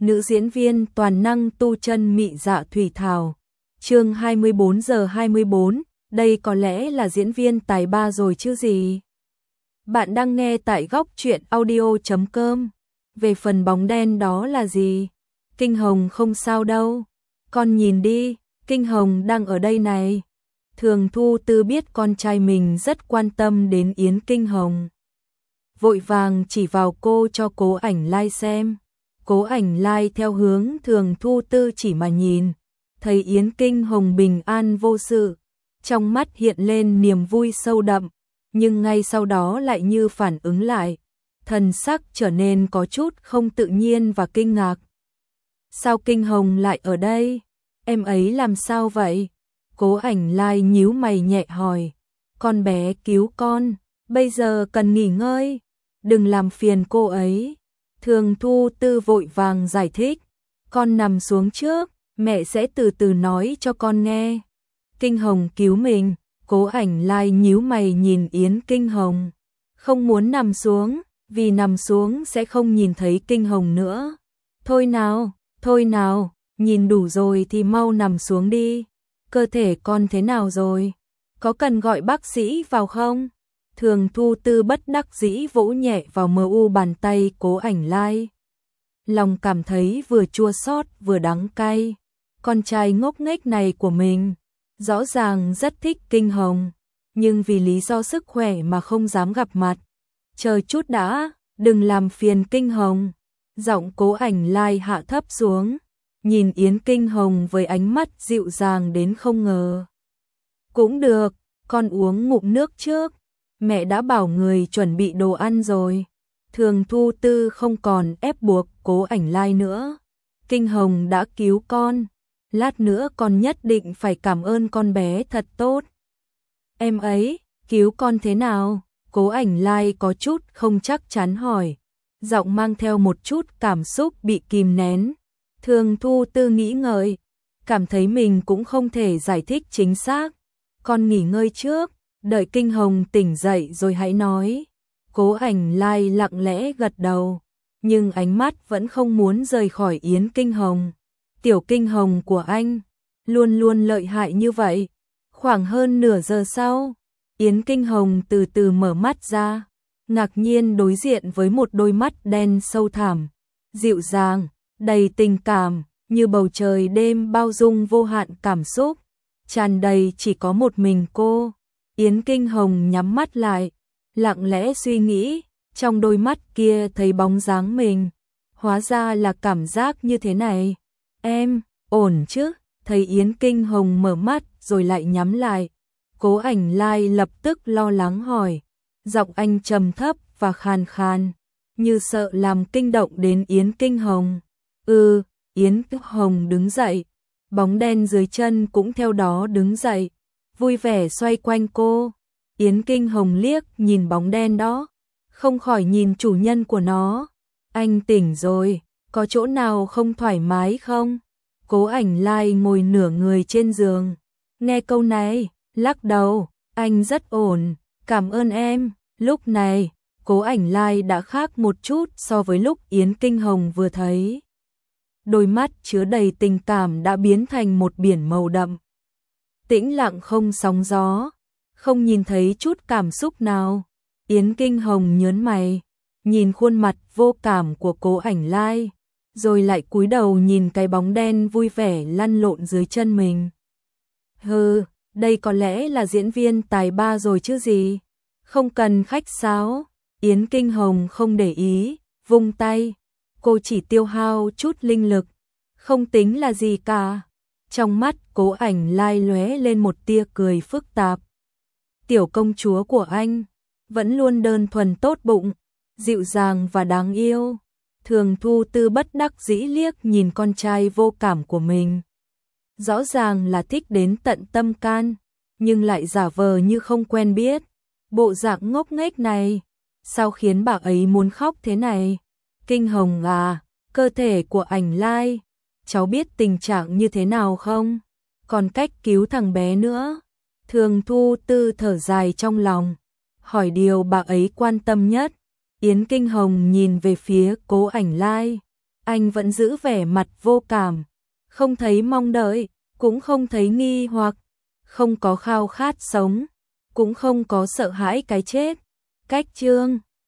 nữ diễn viên toàn năng tu chân mị dạ thủy thảo. Chương 24 giờ 24, đây có lẽ là diễn viên tài ba rồi chứ gì. Bạn đang nghe tại góc truyện audio.com. Về phần bóng đen đó là gì? Kinh Hồng không sao đâu. Con nhìn đi, Kinh Hồng đang ở đây này. Thường Thu Tư biết con trai mình rất quan tâm đến Yến Kinh Hồng. Vội vàng chỉ vào cô cho Cố Ảnh Lai xem. Cố Ảnh Lai theo hướng Thường Thu Tư chỉ mà nhìn. Thấy Yến Kinh Hồng bình an vô sự. Trong mắt hiện lên niềm vui sâu đậm. Nhưng ngay sau đó lại như phản ứng lại. Thần sắc trở nên có chút không tự nhiên và kinh ngạc. Sao Kinh Hồng lại ở đây? Em ấy làm sao vậy? Cố Ảnh Lai nhíu mày nhẹ hỏi. Con bé cứu con, bây giờ cần nghỉ ngơi. Đừng làm phiền cô ấy. Thường Thu Tư vội vàng giải thích. Con nằm xuống trước, mẹ sẽ từ từ nói cho con nghe. Kinh Hồng cứu mình. Cố Ảnh Lai nhíu mày nhìn Yến Kinh Hồng. Không muốn nằm xuống, vì nằm xuống sẽ không nhìn thấy Kinh Hồng nữa. Thôi nào, nhìn đủ rồi thì mau nằm xuống đi. Cơ thể con thế nào rồi? Có cần gọi bác sĩ vào không? Thường Thu Tư bất đắc dĩ vỗ nhẹ vào mu bàn tay Cố Ảnh Lai. Lòng cảm thấy vừa chua xót vừa đắng cay. Con trai ngốc nghếch này của mình rõ ràng rất thích Kinh Hồng, nhưng vì lý do sức khỏe mà không dám gặp mặt. Chờ chút đã, đừng làm phiền Kinh Hồng. Giọng Cố Ảnh Lai hạ thấp xuống, nhìn Yến Kinh Hồng với ánh mắt dịu dàng đến không ngờ. Cũng được, con uống ngụm nước trước, mẹ đã bảo người chuẩn bị đồ ăn rồi. Thường Thu Tư không còn ép buộc Cố Ảnh Lai nữa. Kinh Hồng đã cứu con, lát nữa con nhất định phải cảm ơn con bé thật tốt. Em ấy, cứu con thế nào? Cố Ảnh Lai có chút không chắc chắn hỏi, giọng mang theo một chút cảm xúc bị kìm nén. Thường Thu Tư nghĩ ngợi, cảm thấy mình cũng không thể giải thích chính xác. Con nghỉ ngơi trước, đợi Kinh Hồng tỉnh dậy rồi hãy nói. Cố Ảnh Lai lặng lẽ gật đầu, nhưng ánh mắt vẫn không muốn rời khỏi Yến Kinh Hồng. Tiểu Kinh Hồng của anh, luôn luôn lợi hại như vậy. Khoảng hơn nửa giờ sau, Yến Kinh Hồng từ từ mở mắt ra, ngạc nhiên đối diện với một đôi mắt đen sâu thẳm, dịu dàng, đầy tình cảm, như bầu trời đêm bao dung vô hạn cảm xúc, tràn đầy chỉ có một mình cô. Yến Kinh Hồng nhắm mắt lại, lặng lẽ suy nghĩ, trong đôi mắt kia thấy bóng dáng mình. Hóa ra là cảm giác như thế này. Em, ổn chứ? Thấy Yến Kinh Hồng mở mắt rồi lại nhắm lại. Cố Ảnh Lai lập tức lo lắng hỏi. Giọng anh trầm thấp và khàn khàn, như sợ làm kinh động đến Yến Kinh Hồng. Yến Kinh Hồng đứng dậy. Bóng đen dưới chân cũng theo đó đứng dậy, vui vẻ xoay quanh cô. Yến Kinh Hồng liếc nhìn bóng đen đó, không khỏi nhìn chủ nhân của nó. Anh tỉnh rồi, có chỗ nào không thoải mái không? Cố Ảnh Lai ngồi nửa người trên giường, nghe câu này, lắc đầu, anh rất ổn, cảm ơn em. Lúc này, Cố Ảnh Lai đã khác một chút so với lúc Yến Kinh Hồng vừa thấy. Đôi mắt chứa đầy tình cảm đã biến thành một biển màu đậm. Tĩnh lặng không sóng gió, không nhìn thấy chút cảm xúc nào. Yến Kinh Hồng nhớn mày, nhìn khuôn mặt vô cảm của Cố Ảnh Lai, rồi lại cúi đầu nhìn cái bóng đen vui vẻ lăn lộn dưới chân mình. Đây có lẽ là diễn viên tài ba rồi chứ gì. Không cần khách sáo. Yến Kinh Hồng không để ý, vung tay. Cô chỉ tiêu hao chút linh lực, không tính là gì cả. Trong mắt Cố Ảnh Lai lóe lên một tia cười phức tạp. Tiểu công chúa của anh vẫn luôn đơn thuần tốt bụng, dịu dàng và đáng yêu. Thường Thu Tư bất đắc dĩ liếc nhìn con trai vô cảm của mình. Rõ ràng là thích đến tận tâm can, nhưng lại giả vờ như không quen biết. Bộ dạng ngốc nghếch này, sao khiến bà ấy muốn khóc thế này? Kinh Hồng à, cơ thể của Ảnh Lai, cháu biết tình trạng như thế nào không? Còn cách cứu thằng bé nữa. Thường Thu Tư thở dài trong lòng, hỏi điều bà ấy quan tâm nhất. Yến Kinh Hồng nhìn về phía Cố Ảnh Lai, Anh vẫn giữ vẻ mặt vô cảm, không thấy mong đợi, cũng không thấy nghi hoặc, không có khao khát sống, cũng không có sợ hãi cái chết. Cách chương